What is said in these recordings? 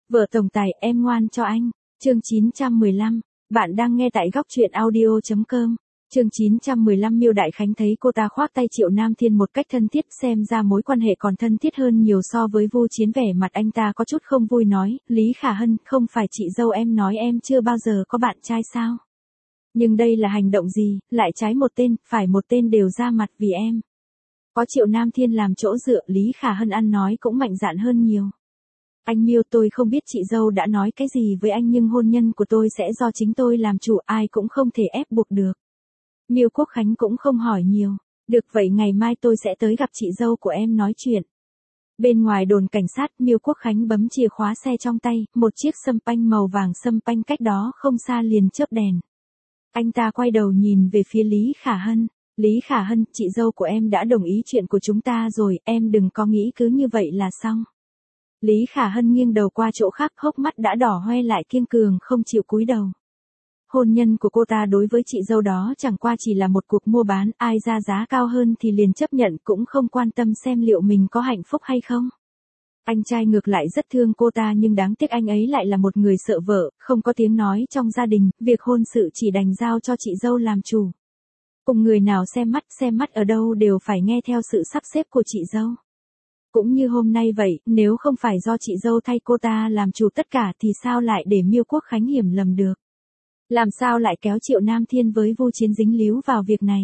Vợ tổng tài, em ngoan cho anh. Chương 915. Bạn đang nghe tại góc truyện audio.com. Chương 915. Miêu Đại Khánh thấy cô ta khoác tay Triệu Nam Thiên một cách thân thiết, xem ra mối quan hệ còn thân thiết hơn nhiều so với Vu Chiến. Vẻ mặt anh ta có chút không vui nói, Lý Khả Hân, không phải chị dâu em nói em chưa bao giờ có bạn trai sao? Nhưng đây là hành động gì, lại trái một tên, phải một tên đều ra mặt vì em. Có Triệu Nam Thiên làm chỗ dựa, Lý Khả Hân ăn nói cũng mạnh dạn hơn nhiều. Anh Miêu, tôi không biết chị dâu đã nói cái gì với anh, nhưng hôn nhân của tôi sẽ do chính tôi làm chủ, ai cũng không thể ép buộc được. Miêu Quốc Khánh cũng không hỏi nhiều. Được vậy, ngày mai tôi sẽ tới gặp chị dâu của em nói chuyện. Bên ngoài đồn cảnh sát, Miêu Quốc Khánh bấm chìa khóa xe trong tay, một chiếc sâm panh màu vàng sâm panh cách đó không xa liền chớp đèn. Anh ta quay đầu nhìn về phía Lý Khả Hân. Lý Khả Hân, chị dâu của em đã đồng ý chuyện của chúng ta rồi, em đừng có nghĩ cứ như vậy là xong. Lý Khả Hân nghiêng đầu qua chỗ khác, hốc mắt đã đỏ hoe lại, kiên cường không chịu cúi đầu. Hôn nhân của cô ta đối với chị dâu đó chẳng qua chỉ là một cuộc mua bán, ai ra giá cao hơn thì liền chấp nhận, cũng không quan tâm xem liệu mình có hạnh phúc hay không. Anh trai ngược lại rất thương cô ta, nhưng đáng tiếc anh ấy lại là một người sợ vợ, không có tiếng nói trong gia đình, việc hôn sự chỉ đành giao cho chị dâu làm chủ. Cùng người nào xem mắt ở đâu đều phải nghe theo sự sắp xếp của chị dâu. Cũng như hôm nay vậy, nếu không phải do chị dâu thay cô ta làm chủ tất cả thì sao lại để Miêu Quốc Khánh hiểu lầm được? Làm sao lại kéo Triệu Nam Thiên với Vu Chiến dính líu vào việc này?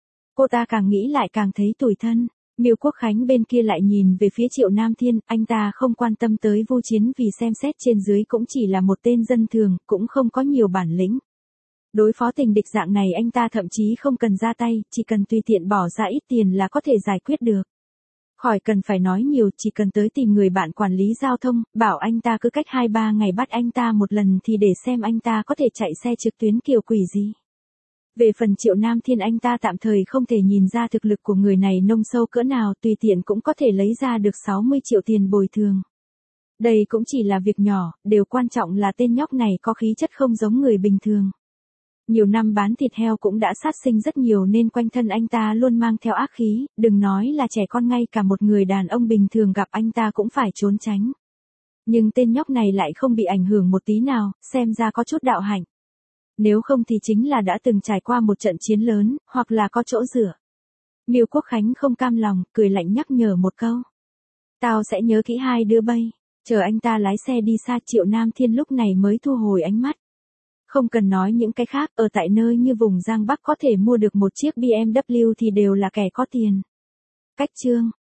Cô ta càng nghĩ lại càng thấy tủi thân. Miêu Quốc Khánh bên kia lại nhìn về phía Triệu Nam Thiên, anh ta không quan tâm tới Vu Chiến vì xem xét trên dưới cũng chỉ là một tên dân thường, cũng không có nhiều bản lĩnh. Đối phó tình địch dạng này anh ta thậm chí không cần ra tay, chỉ cần tùy tiện bỏ ra ít tiền là có thể giải quyết được. Khỏi cần phải nói nhiều, chỉ cần tới tìm người bạn quản lý giao thông, bảo anh ta cứ cách 2-3 ngày bắt anh ta một lần thì để xem anh ta có thể chạy xe trực tuyến kiểu quỷ gì. Về phần Triệu Nam Thiên, anh ta tạm thời không thể nhìn ra thực lực của người này nông sâu cỡ nào, tùy tiện cũng có thể lấy ra được 60 triệu tiền bồi thường. Đây cũng chỉ là việc nhỏ, điều quan trọng là tên nhóc này có khí chất không giống người bình thường. Nhiều năm bán thịt heo cũng đã sát sinh rất nhiều nên quanh thân anh ta luôn mang theo ác khí, đừng nói là trẻ con, ngay cả một người đàn ông bình thường gặp anh ta cũng phải trốn tránh. Nhưng tên nhóc này lại không bị ảnh hưởng một tí nào, xem ra có chút đạo hạnh. Nếu không thì chính là đã từng trải qua một trận chiến lớn, hoặc là có chỗ dựa. Miêu Quốc Khánh không cam lòng, cười lạnh nhắc nhở một câu. Tao sẽ nhớ kỹ hai đứa bay. Chờ anh ta lái xe đi xa, Triệu Nam Thiên lúc này mới thu hồi ánh mắt. Không cần nói những cái khác, ở tại nơi như vùng Giang Bắc có thể mua được một chiếc BMW thì đều là kẻ có tiền. Cách chương.